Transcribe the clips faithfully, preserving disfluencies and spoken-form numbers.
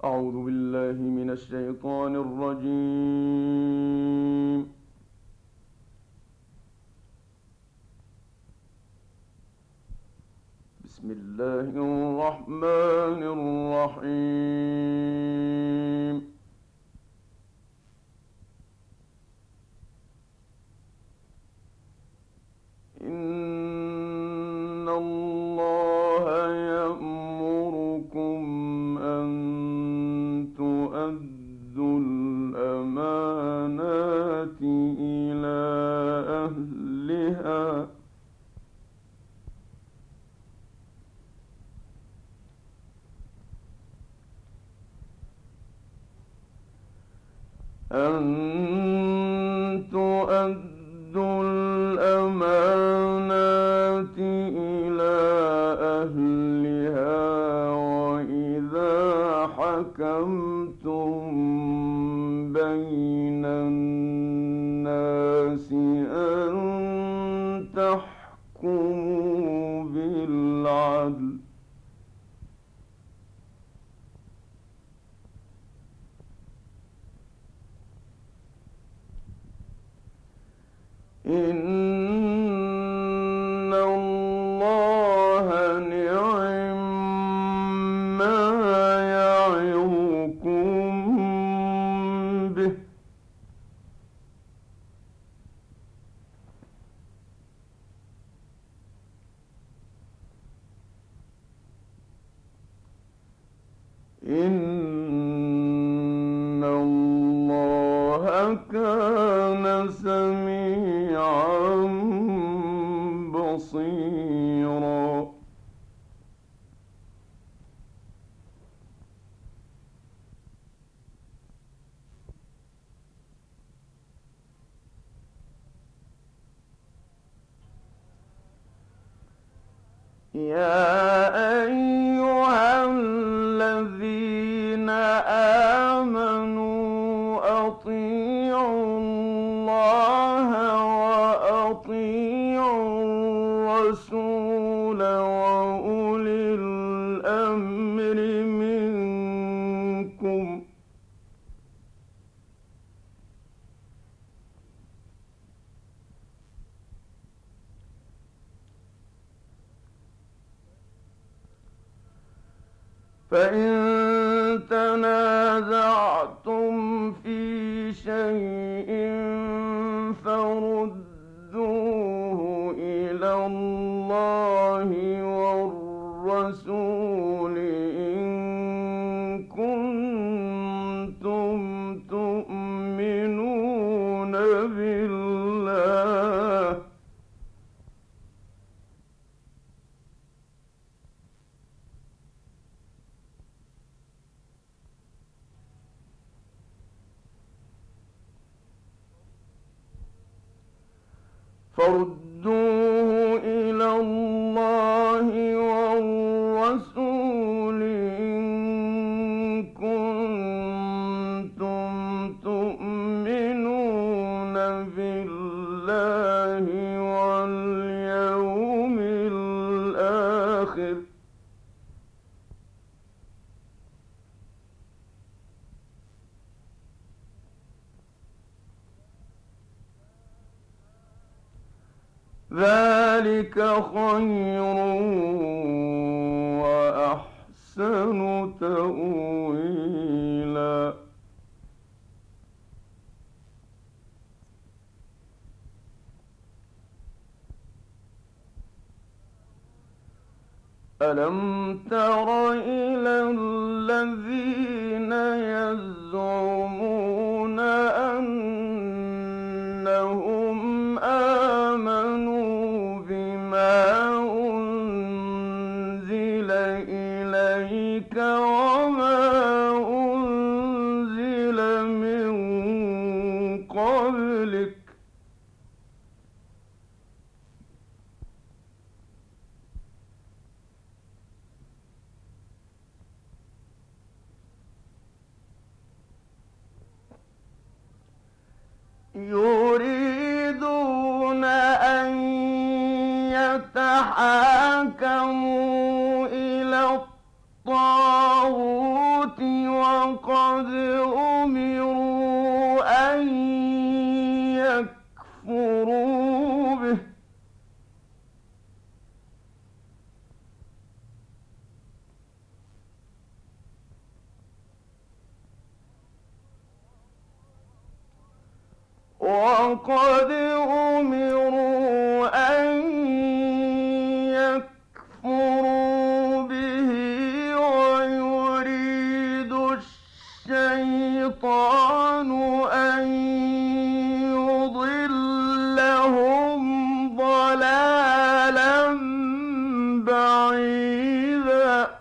أعوذ بالله من الشيطان الرجيم. بسم الله الرحمن الرحيم. إن الله يأمركم أن تؤدوا الأمانات إلى أهلها أن تؤدوا الأمانات إلى أهلها وإذا حكمتم بين الناس أن تحكموا بالعدل إن الله نعم ما يعظكم به إن الله كان سميعا بصيرا. يا أيها الذين آمنوا أطيعوا الله وأطيعوا الرسول وأولي الأمر منكم فإن تنازعتم في شيء فردوه إلى الله والرسول إن كنتم تؤمنون بالله فردوه إلى الله والرسول إن كنتم تؤمنون بالله واليوم الآخر ذلك خير وأحسن تأويلا. ألم تر إلى الذين يزعمون أنهم آمنوا بما أنزل إليك وما أنزل من قبلك يريدون أن يتحاكموا إلى الطاغوت و وقد أمروا أن يكفروا به وقد أمروا أن يكفروا به ويريد الشيطان أن يضلهم ضلالا بعيدا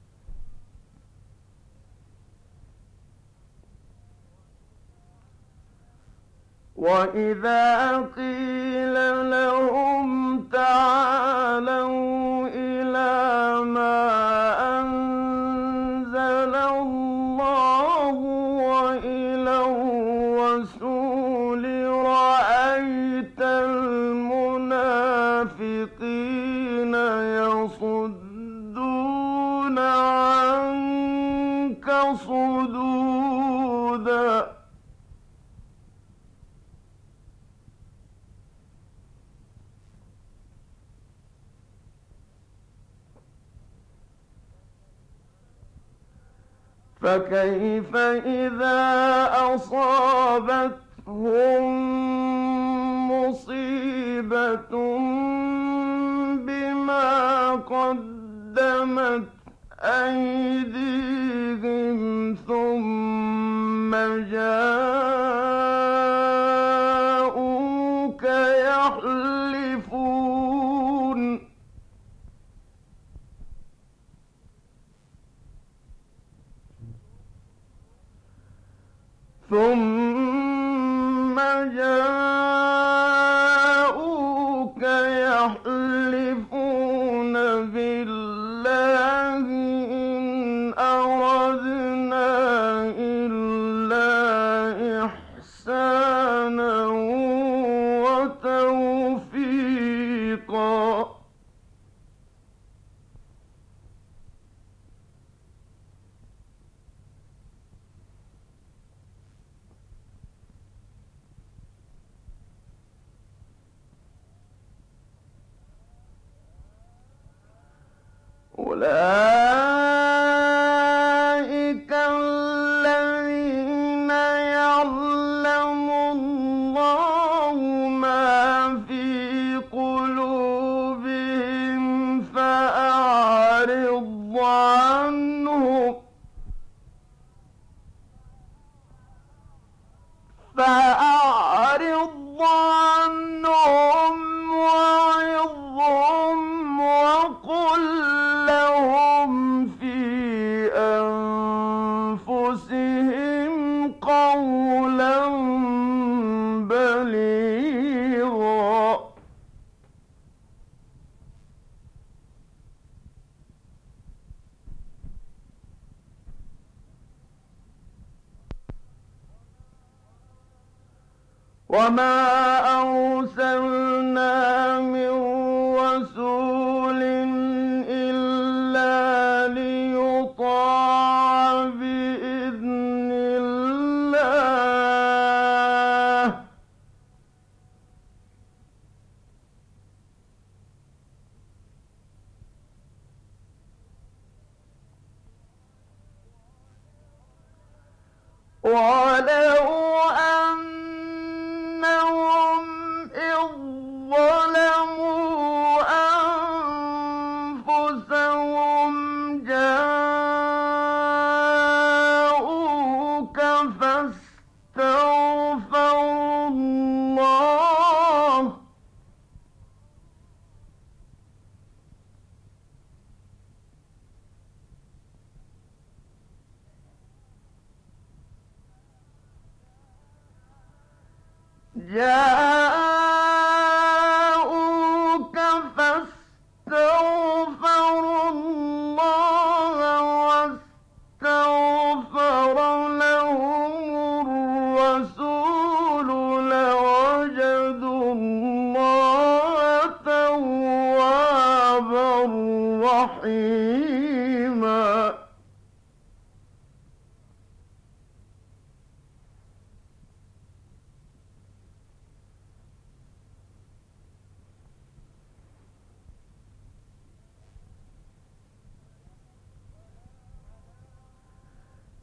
وإذا قيل لهم تعالوا إلى ما أنزل الله وإلى الرسول رأيت المنافقين يصدون عنك صدودا فكيف إذا أصابتهم مصيبة بما قدمت أيديهم ثم جاءوك يحلفون ثم جاءوك يحلفون بالله إن أردنا إلا إحسانا وتوفيقا أولئك الذين يعلم الله ما في قلوبهم فأعرض عنهم فأعرض عنهم وعظهم وقل لهم في أنفسهم قولا بليغا وما أرسلنا من رسول إلا ليطاع بإذن الله ولو أنهم إذ ظلموا أنفسهم جاءوك فاستغفروا الله جاءوك فاستغفروا الله واستغفر لهم الرسول لوجدوا الله توابا رحيما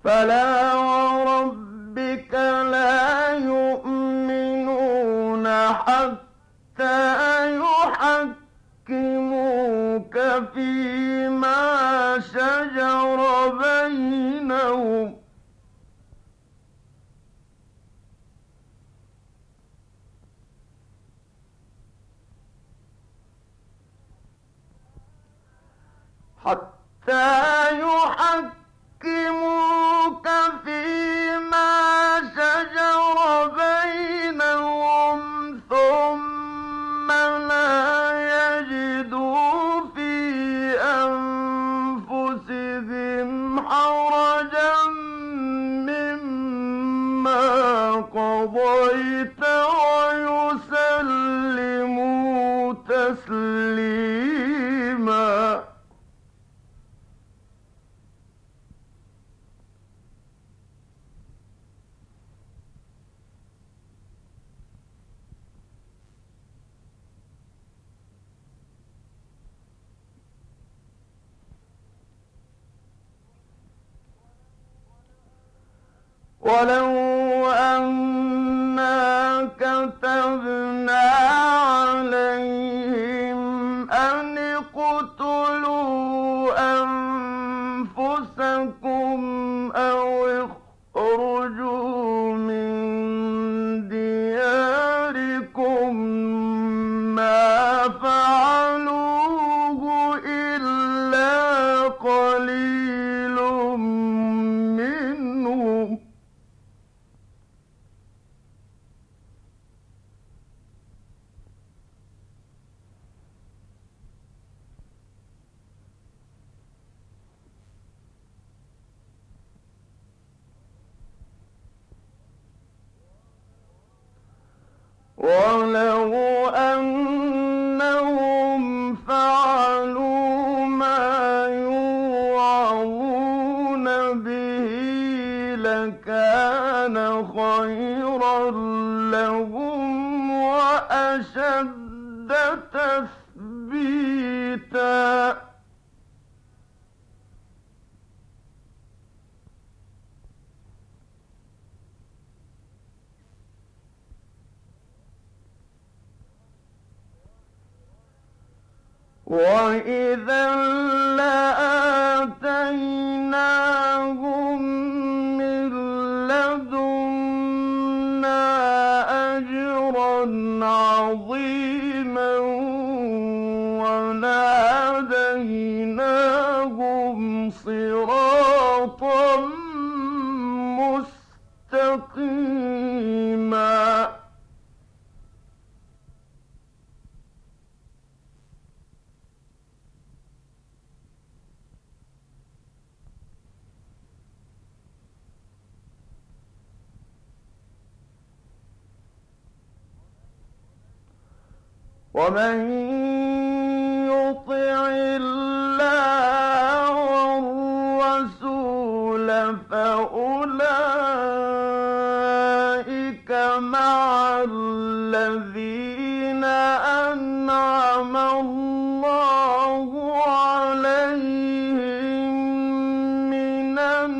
فلا وربك لا يؤمنون حتى يحكموك فيما شجر بينهم حتى يحكموك فيما شجر بينهم ثم لا يجدوا في أنفسهم حرجا مما قضيت ويسلموا تسليما ولو أنا كتبنا عليهم أن اقتلوا أنفسكم أو اخرجوا من دياركم ما فعلوه إلا قليل منهم ولو أنهم فعلوا ما يوعظون به لكان خيرا لهم وأشد تثبيتا وإذا لآتيناهم من لدنا أجرا عظيما ولهديناهم صراطا مستقيما ومن يطع الله والرسول فأولئك مع الذين أنعم الله عليهم من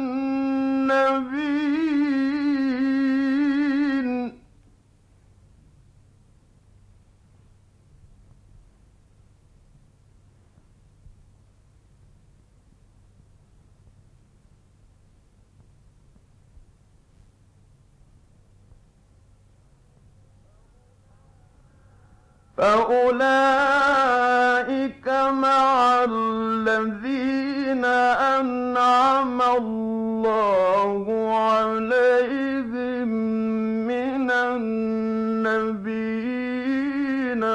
النبيين فأولئك مع الذين أنعم الله عليهم من النبيين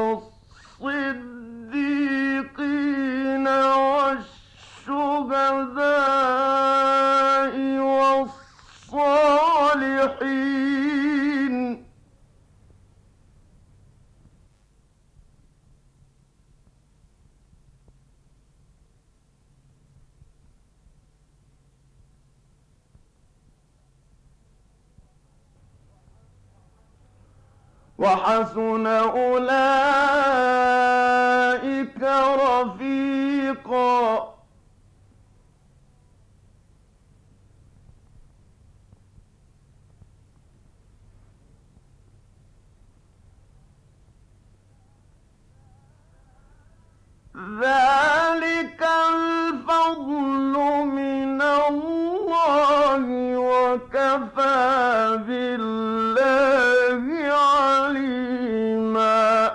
والصديقين والشهداء والصالحين وحسن أولئك رفيقا ذلك الفضل من الله وكفى بالله عليما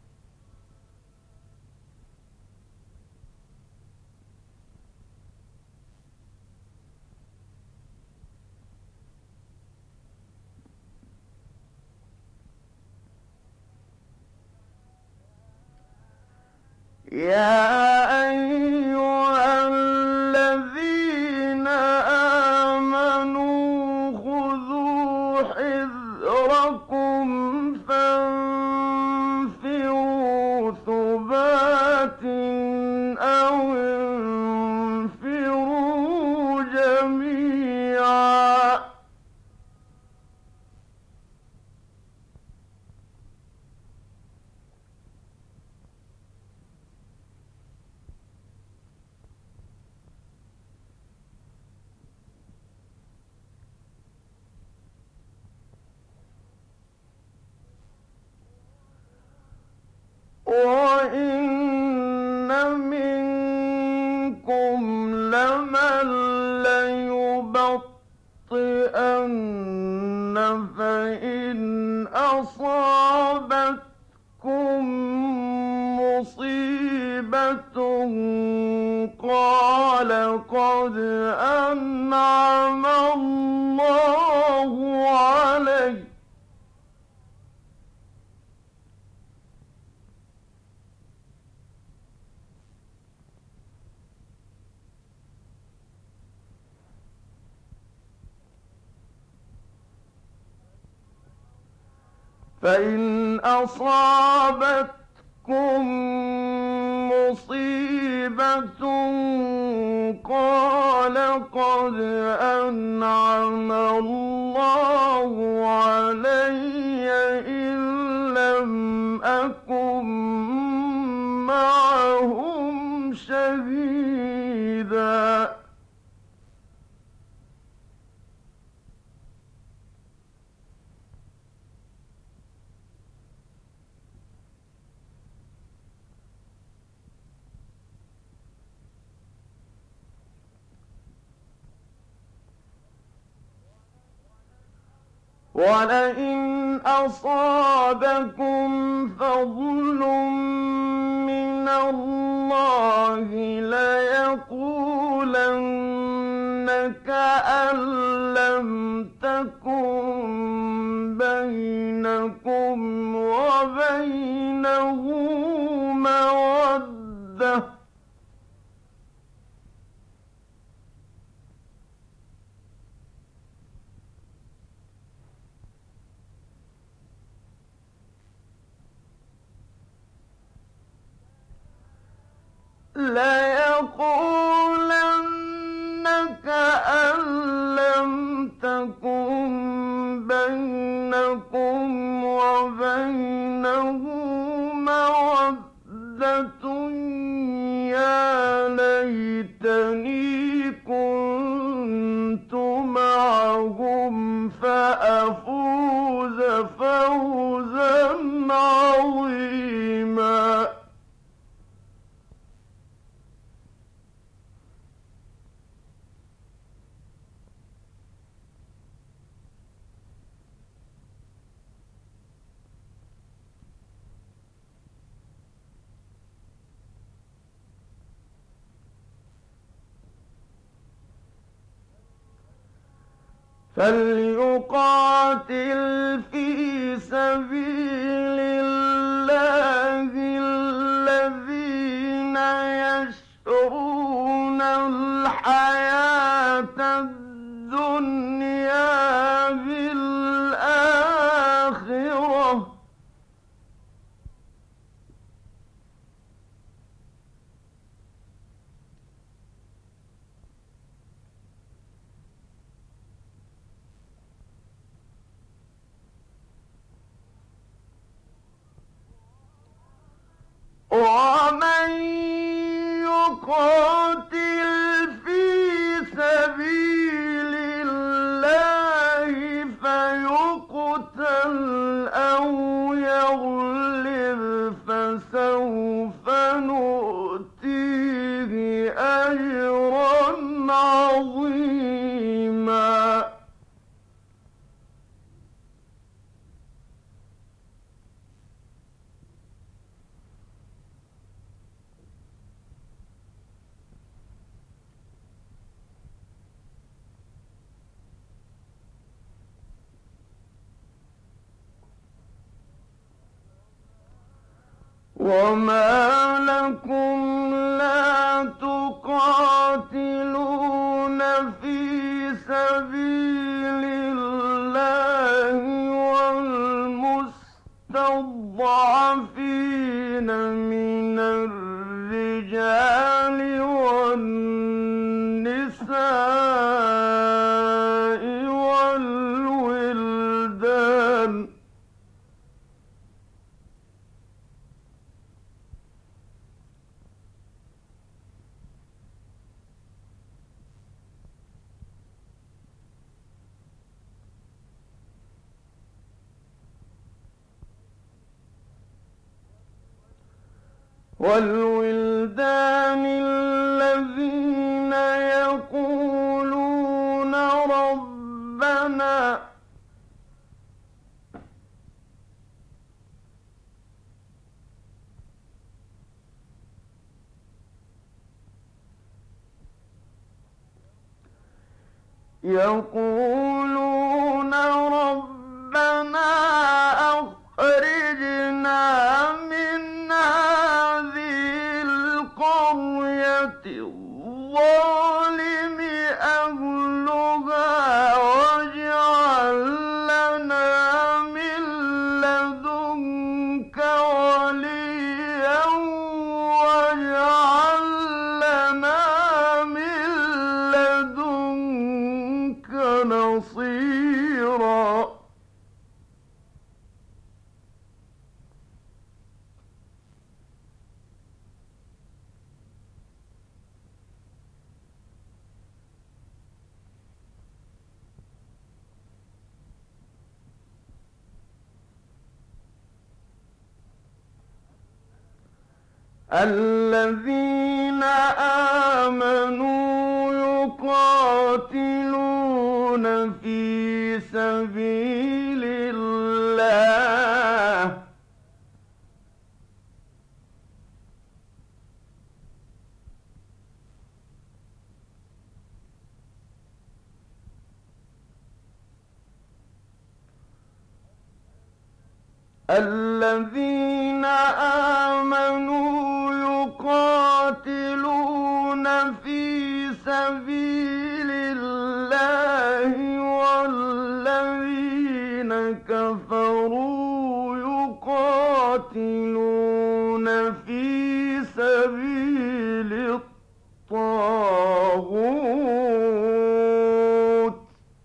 يا أيها الذين آمنوا خذوا حذركم فانفروا ثبات أو انفروا جميعا وَإِنَّ مِنكُمْ لَمَن لَّيُبَطِّئَنَّ فَإِنْ أَصَابَتْكُم مُّصِيبَةٌ قَالَ قَدْ أَنْعَمَ اللَّهُ عَلَيَّ فإن أصابتكم مصيبة قال قد أنعم الله علي إذ لم أكن معهم شهيدا وَلَئِنْ أَصَابَكُمْ فَضْلٌ مِّنَ اللَّهِ لَيَقُولَنَّ كَأَن لَّمْ تَكُن بَيْنَكُمْ وَبَيْنَهُ مَوَدَّةٌ لَيَقُولَنَّ كَأَن لَّمْ تَكُن بَيْنَكُمْ وَبَيْنَهُ مَوَدَّةٌ يَا لَيْتَنِي كُنتُ مَعَهُمْ فَأَفُوزَ فَوْزًا عَظِيمًا فَلْيُقَاتِلْ فِي سَبِيلِ اللَّهِ الَّذِينَ يَشْرُونَ الْحَيَاةَ الدُّنْيَا بِالْآخِرَةِ وَمَن يُقَاتِلْ فِي سَبِيلِ اللَّهِ فَيُقْتَلْ أَوْ يَغْلِبْ فَسَوْفَ نُؤْتِيهِ وما لكم لا تقاتلون في سبيل الله والمستضعفين من الرجال والنساء والولدان والولدان الذين يقولون ربنا يقولون ربنا أخرجنا من هذه القرية الظالم أهلها واجعل لنا من لدنك وليا واجعل لنا من لدنك نصيرا الذين آمنوا يقاتلون في سبيل الله الذين آمنوا يقاتلون في سبيل الله والذين كفروا يقاتلون في سبيل الطاغوت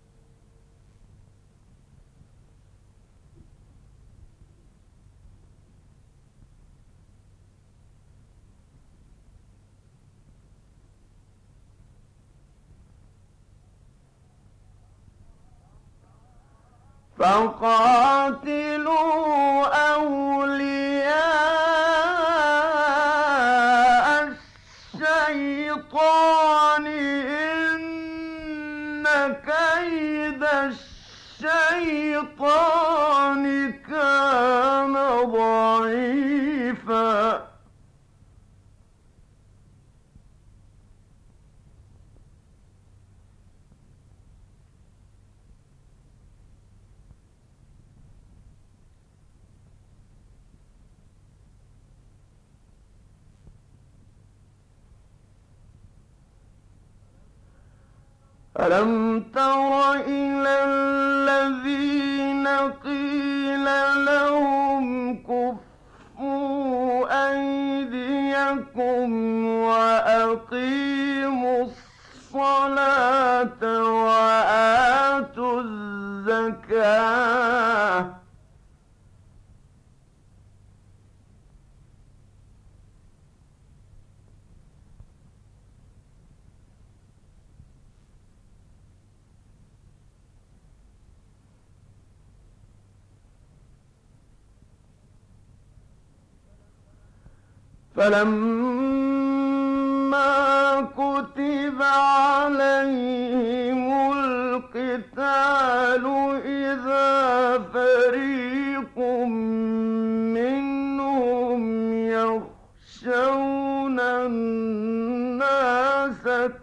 فقاتلوا أولياء الشيطان إن كيد الشيطان كان ضعيفا ألم تر إلى الذين قيل لهم كفوا أيديكم وأقيموا الصلاة وآتوا الزكاة فلما كتب عليهم القتال إذا فريق منهم يخشون الناس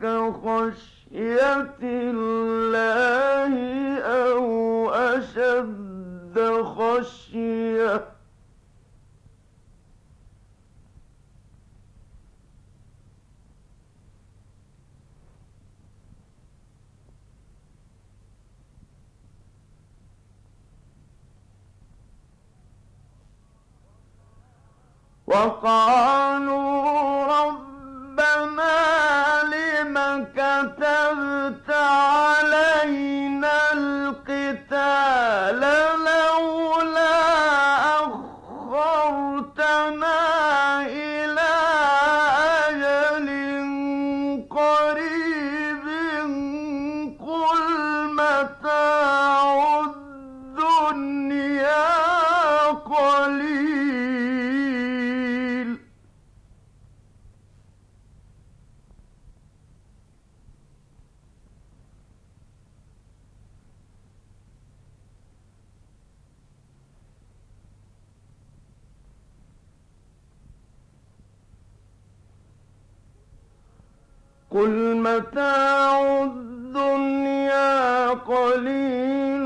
كخشية الله أو أشد خشية وقالوا ربنا لم كتبت علينا القتال لولا أخرتنا إلى أجل قريب قل متاع الدنيا قليل قل متاع الدنيا قليل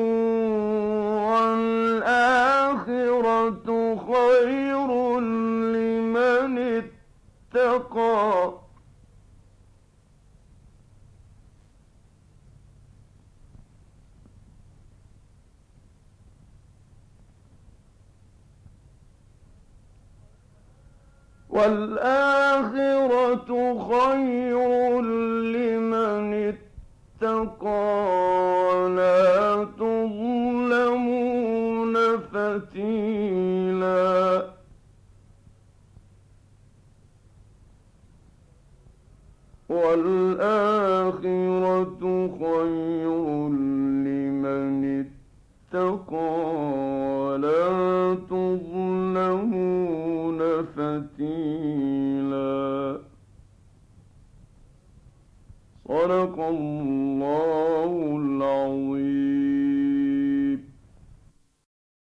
والآخرة خير لمن اتقى والآخرة خير لمن اتقى ولا تظلمون فتيلا والآخرة خير لمن اتقى ولا تظلمون فتيلا صدق الله